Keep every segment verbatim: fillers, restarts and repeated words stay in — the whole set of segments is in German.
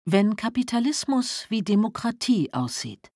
Wenn Kapitalismus wie Demokratie aussieht.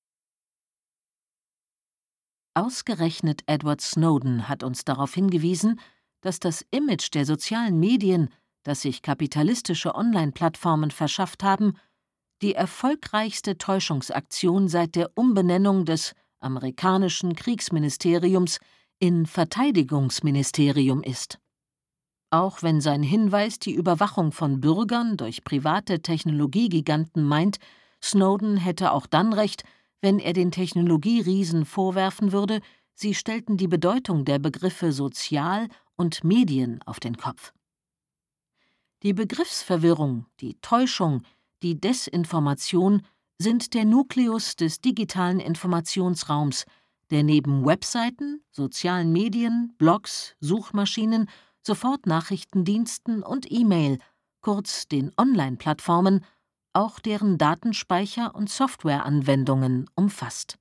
Ausgerechnet Edward Snowden hat uns darauf hingewiesen, dass das Image der sozialen Medien, das sich kapitalistische Online-Plattformen verschafft haben, die erfolgreichste Täuschungsaktion seit der Umbenennung des amerikanischen Kriegsministeriums in Verteidigungsministerium ist. Auch wenn sein Hinweis die Überwachung von Bürgern durch private Technologiegiganten meint, Snowden hätte auch dann recht, wenn er den Technologieriesen vorwerfen würde, sie stellten die Bedeutung der Begriffe Sozial und Medien auf den Kopf. Die Begriffsverwirrung, die Täuschung, die Desinformation sind der Nukleus des digitalen Informationsraums, der neben Webseiten, sozialen Medien, Blogs, Suchmaschinen, Sofortnachrichtendiensten und E-Mail, kurz den Online-Plattformen, auch deren Datenspeicher und Softwareanwendungen umfasst.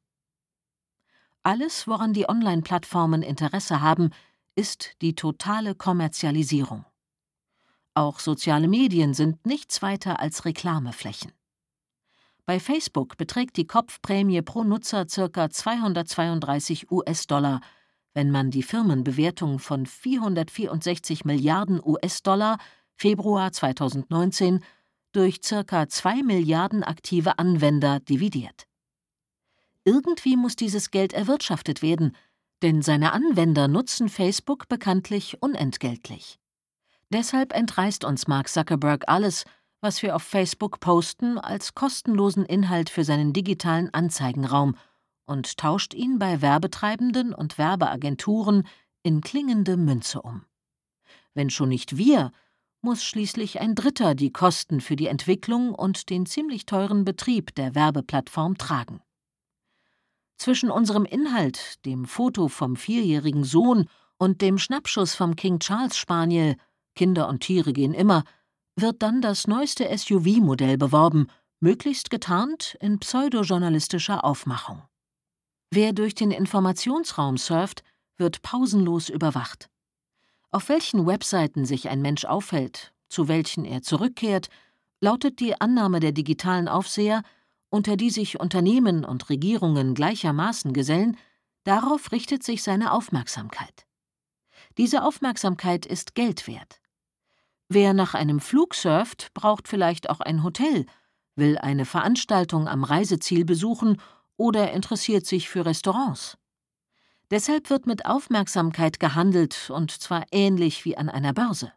Alles, woran die Online-Plattformen Interesse haben, ist die totale Kommerzialisierung. Auch soziale Medien sind nichts weiter als Reklameflächen. Bei Facebook beträgt die Kopfprämie pro Nutzer ca. zweihundertzweiunddreißig US-Dollar, wenn man die Firmenbewertung von vierhundertvierundsechzig Milliarden US-Dollar Februar zweitausendneunzehn durch ca. zwei Milliarden aktive Anwender dividiert. Irgendwie muss dieses Geld erwirtschaftet werden, denn seine Anwender nutzen Facebook bekanntlich unentgeltlich. Deshalb entreißt uns Mark Zuckerberg alles, was wir auf Facebook posten, als kostenlosen Inhalt für seinen digitalen Anzeigenraum und tauscht ihn bei Werbetreibenden und Werbeagenturen in klingende Münze um. Wenn schon nicht wir, muss schließlich ein Dritter die Kosten für die Entwicklung und den ziemlich teuren Betrieb der Werbeplattform tragen. Zwischen unserem Inhalt, dem Foto vom vierjährigen Sohn und dem Schnappschuss vom King Charles Spaniel, Kinder und Tiere gehen immer, wird dann das neueste S U V-Modell beworben, möglichst getarnt in pseudojournalistischer Aufmachung. Wer durch den Informationsraum surft, wird pausenlos überwacht. Auf welchen Webseiten sich ein Mensch aufhält, zu welchen er zurückkehrt, lautet die Annahme der digitalen Aufseher, unter die sich Unternehmen und Regierungen gleichermaßen gesellen, darauf richtet sich seine Aufmerksamkeit. Diese Aufmerksamkeit ist Geld wert. Wer nach einem Flug surft, braucht vielleicht auch ein Hotel, will eine Veranstaltung am Reiseziel besuchen oder interessiert sich für Restaurants. Deshalb wird mit Aufmerksamkeit gehandelt, und zwar ähnlich wie an einer Börse.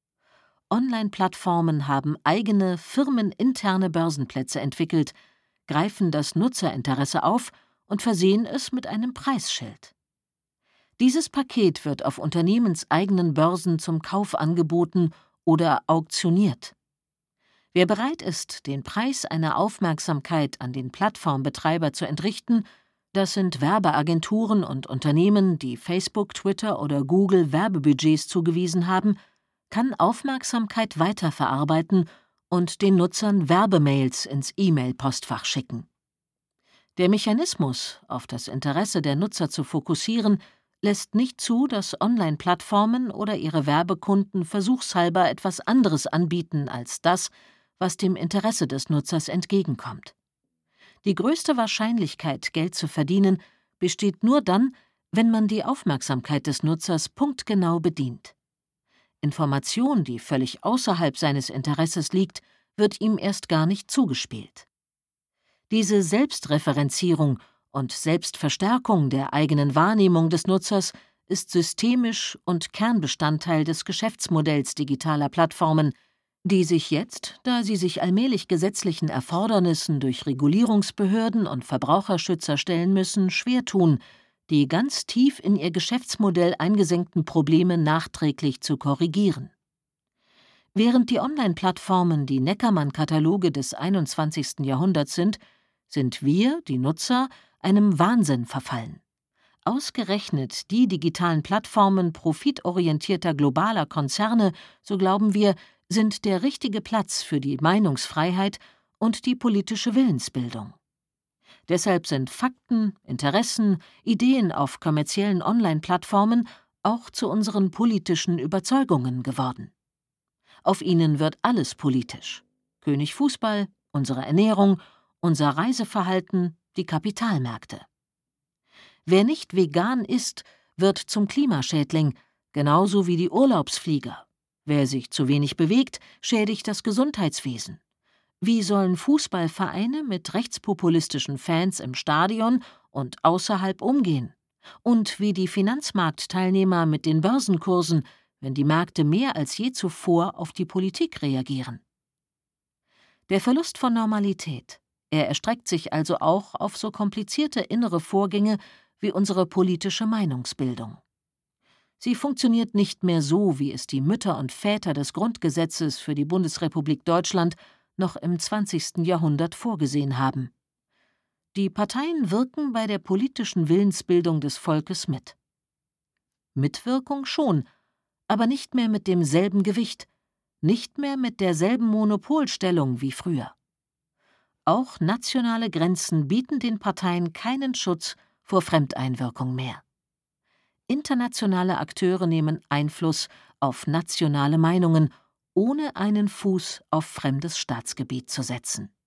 Online-Plattformen haben eigene, firmeninterne Börsenplätze entwickelt, greifen das Nutzerinteresse auf und versehen es mit einem Preisschild. Dieses Paket wird auf unternehmenseigenen Börsen zum Kauf angeboten oder auktioniert. Wer bereit ist, den Preis einer Aufmerksamkeit an den Plattformbetreiber zu entrichten, das sind Werbeagenturen und Unternehmen, die Facebook, Twitter oder Google Werbebudgets zugewiesen haben, kann Aufmerksamkeit weiterverarbeiten und den Nutzern Werbemails ins E-Mail-Postfach schicken. Der Mechanismus, auf das Interesse der Nutzer zu fokussieren, lässt nicht zu, dass Online-Plattformen oder ihre Werbekunden versuchshalber etwas anderes anbieten als das, was dem Interesse des Nutzers entgegenkommt. Die größte Wahrscheinlichkeit, Geld zu verdienen, besteht nur dann, wenn man die Aufmerksamkeit des Nutzers punktgenau bedient. Information, die völlig außerhalb seines Interesses liegt, wird ihm erst gar nicht zugespielt. Diese Selbstreferenzierung und Selbstverstärkung der eigenen Wahrnehmung des Nutzers ist systemisch und Kernbestandteil des Geschäftsmodells digitaler Plattformen, die sich jetzt, da sie sich allmählich gesetzlichen Erfordernissen durch Regulierungsbehörden und Verbraucherschützer stellen müssen, schwer tun, die ganz tief in ihr Geschäftsmodell eingesenkten Probleme nachträglich zu korrigieren. Während die Online-Plattformen die Neckermann-Kataloge des einundzwanzigsten Jahrhunderts sind, sind wir, die Nutzer, einem Wahnsinn verfallen. Ausgerechnet die digitalen Plattformen profitorientierter globaler Konzerne, so glauben wir, sind der richtige Platz für die Meinungsfreiheit und die politische Willensbildung. Deshalb sind Fakten, Interessen, Ideen auf kommerziellen Online-Plattformen auch zu unseren politischen Überzeugungen geworden. Auf ihnen wird alles politisch. König Fußball, unsere Ernährung, unser Reiseverhalten, die Kapitalmärkte. Wer nicht vegan isst, wird zum Klimaschädling, genauso wie die Urlaubsflieger. Wer sich zu wenig bewegt, schädigt das Gesundheitswesen. Wie sollen Fußballvereine mit rechtspopulistischen Fans im Stadion und außerhalb umgehen? Und wie die Finanzmarktteilnehmer mit den Börsenkursen, wenn die Märkte mehr als je zuvor auf die Politik reagieren? Der Verlust von Normalität, er erstreckt sich also auch auf so komplizierte innere Vorgänge wie unsere politische Meinungsbildung. Sie funktioniert nicht mehr so, wie es die Mütter und Väter des Grundgesetzes für die Bundesrepublik Deutschland noch im zwanzigsten Jahrhundert vorgesehen haben. Die Parteien wirken bei der politischen Willensbildung des Volkes mit. Mitwirkung schon, aber nicht mehr mit demselben Gewicht, nicht mehr mit derselben Monopolstellung wie früher. Auch nationale Grenzen bieten den Parteien keinen Schutz vor Fremdeinwirkung mehr. Internationale Akteure nehmen Einfluss auf nationale Meinungen, ohne einen Fuß auf fremdes Staatsgebiet zu setzen.